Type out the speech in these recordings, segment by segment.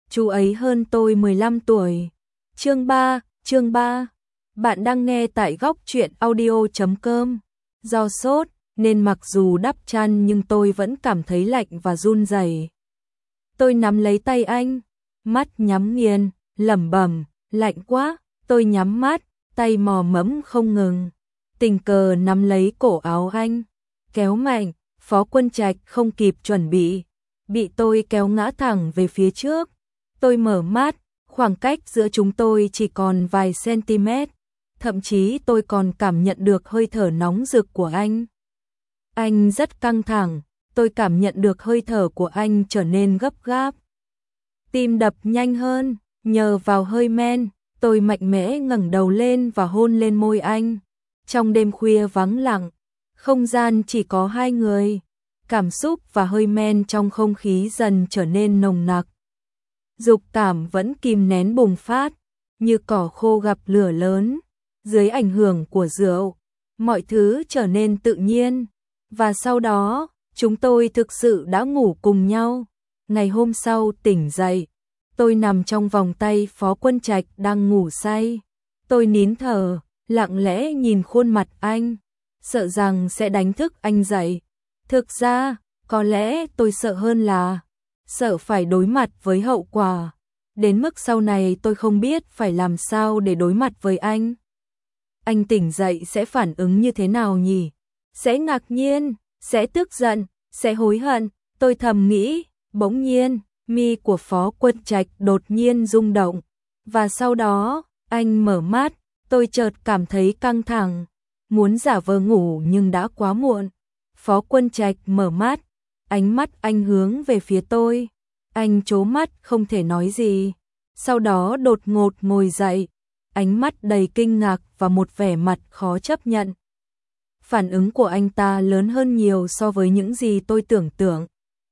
Chú ấy hơn tôi 15 tuổi. Chương 3. Bạn đang nghe tại góc truyện audio.com. Do sốt nên mặc dù đắp chăn nhưng tôi vẫn cảm thấy lạnh và run rẩy. Tôi nắm lấy tay anh, mắt nhắm nghiền, lẩm bẩm, lạnh quá. Tôi nhắm mắt, tay mò mẫm không ngừng. Tình cờ nắm lấy cổ áo anh, kéo mạnh. Phó Quân Trạch không kịp chuẩn bị tôi kéo ngã thẳng về phía trước. Tôi mở mắt, khoảng cách giữa chúng tôi chỉ còn vài cm, thậm chí tôi còn cảm nhận được hơi thở nóng rực của anh. Anh rất căng thẳng, tôi cảm nhận được hơi thở của anh trở nên gấp gáp. Tim đập nhanh hơn, nhờ vào hơi men, tôi mạnh mẽ ngẩng đầu lên và hôn lên môi anh. Trong đêm khuya vắng lặng, không gian chỉ có hai người, cảm xúc và hơi men trong không khí dần trở nên nồng nặc. Dục cảm vẫn kìm nén bùng phát, như cỏ khô gặp lửa lớn. Dưới ảnh hưởng của rượu, mọi thứ trở nên tự nhiên. Và sau đó, chúng tôi thực sự đã ngủ cùng nhau. Ngày hôm sau tỉnh dậy, tôi nằm trong vòng tay Phó Quân Trạch đang ngủ say. Tôi nín thở, lặng lẽ nhìn khuôn mặt anh, sợ rằng sẽ đánh thức anh dậy. Thực ra, có lẽ tôi sợ hơn là sợ phải đối mặt với hậu quả. Đến mức sau này tôi không biết phải làm sao để đối mặt với anh. Anh tỉnh dậy sẽ phản ứng như thế nào nhỉ? Sẽ ngạc nhiên, sẽ tức giận, sẽ hối hận, tôi thầm nghĩ. Bỗng nhiên, mi của Phó Quân Trạch đột nhiên rung động. Và sau đó, anh mở mắt, tôi chợt cảm thấy căng thẳng, muốn giả vờ ngủ nhưng đã quá muộn. Phó Quân Trạch mở mắt, ánh mắt anh hướng về phía tôi. Anh trố mắt không thể nói gì. Sau đó đột ngột ngồi dậy, ánh mắt đầy kinh ngạc và một vẻ mặt khó chấp nhận. Phản ứng của anh ta lớn hơn nhiều so với những gì tôi tưởng tượng.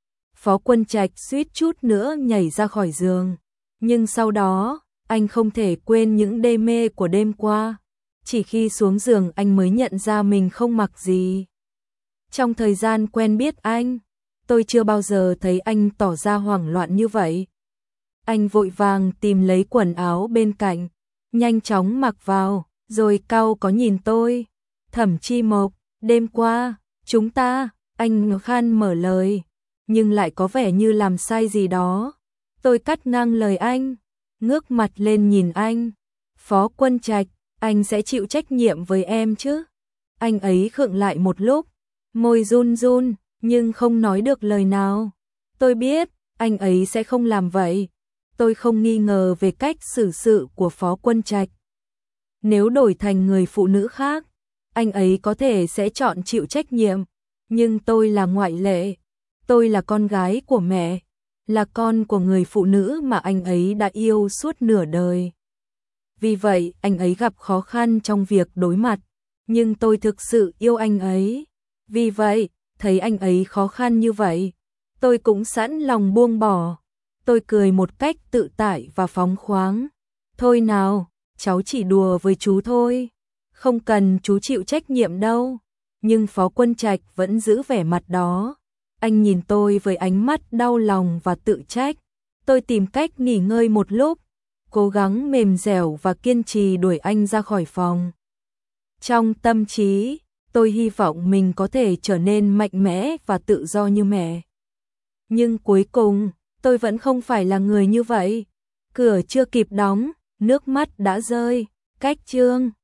Phó Quân Trạch suýt chút nữa nhảy ra khỏi giường. Nhưng sau đó, anh không thể quên những đê mê của đêm qua. Chỉ khi xuống giường anh mới nhận ra mình không mặc gì. Trong thời gian quen biết anh, tôi chưa bao giờ thấy anh tỏ ra hoảng loạn như vậy. Anh vội vàng tìm lấy quần áo bên cạnh, nhanh chóng mặc vào, rồi cau có nhìn tôi. Thẩm Chi Mộc, đêm qua, anh khan mở lời, nhưng lại có vẻ như làm sai gì đó. Tôi cắt ngang lời anh, ngước mặt lên nhìn anh. Phó Quân Trạch, anh sẽ chịu trách nhiệm với em chứ? Anh ấy khựng lại một lúc, môi run run, nhưng không nói được lời nào. Tôi biết, anh ấy sẽ không làm vậy. Tôi không nghi ngờ về cách xử sự của Phó Quân Trạch. Nếu đổi thành người phụ nữ khác, anh ấy có thể sẽ chọn chịu trách nhiệm. Nhưng tôi là ngoại lệ. Tôi là con gái của mẹ, là con của người phụ nữ mà anh ấy đã yêu suốt nửa đời. Vì vậy, anh ấy gặp khó khăn trong việc đối mặt. Nhưng tôi thực sự yêu anh ấy. Vì vậy, thấy anh ấy khó khăn như vậy, tôi cũng sẵn lòng buông bỏ. Tôi cười một cách tự tại và phóng khoáng. Thôi nào, cháu chỉ đùa với chú thôi. Không cần chú chịu trách nhiệm đâu. Nhưng Phó Quân Trạch vẫn giữ vẻ mặt đó. Anh nhìn tôi với ánh mắt đau lòng và tự trách. Tôi tìm cách nghỉ ngơi một lúc, cố gắng mềm dẻo và kiên trì đuổi anh ra khỏi phòng. Trong tâm trí, tôi hy vọng mình có thể trở nên mạnh mẽ và tự do như mẹ. Nhưng cuối cùng, tôi vẫn không phải là người như vậy. Cửa chưa kịp đóng, nước mắt đã rơi. Cách chương